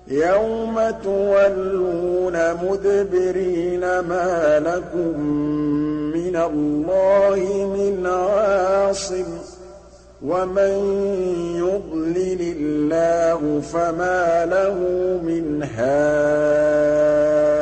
يَوْمَ تُوَلُّونَ مُدْبِرِينَ مَا لَكُم مِّنَ اللَّهِ مِنْ عَاصِمٍ ۗ وَمَن يُضْلِلِ اللَّهُ فَمَا لَهُ مِنْ هَادٍ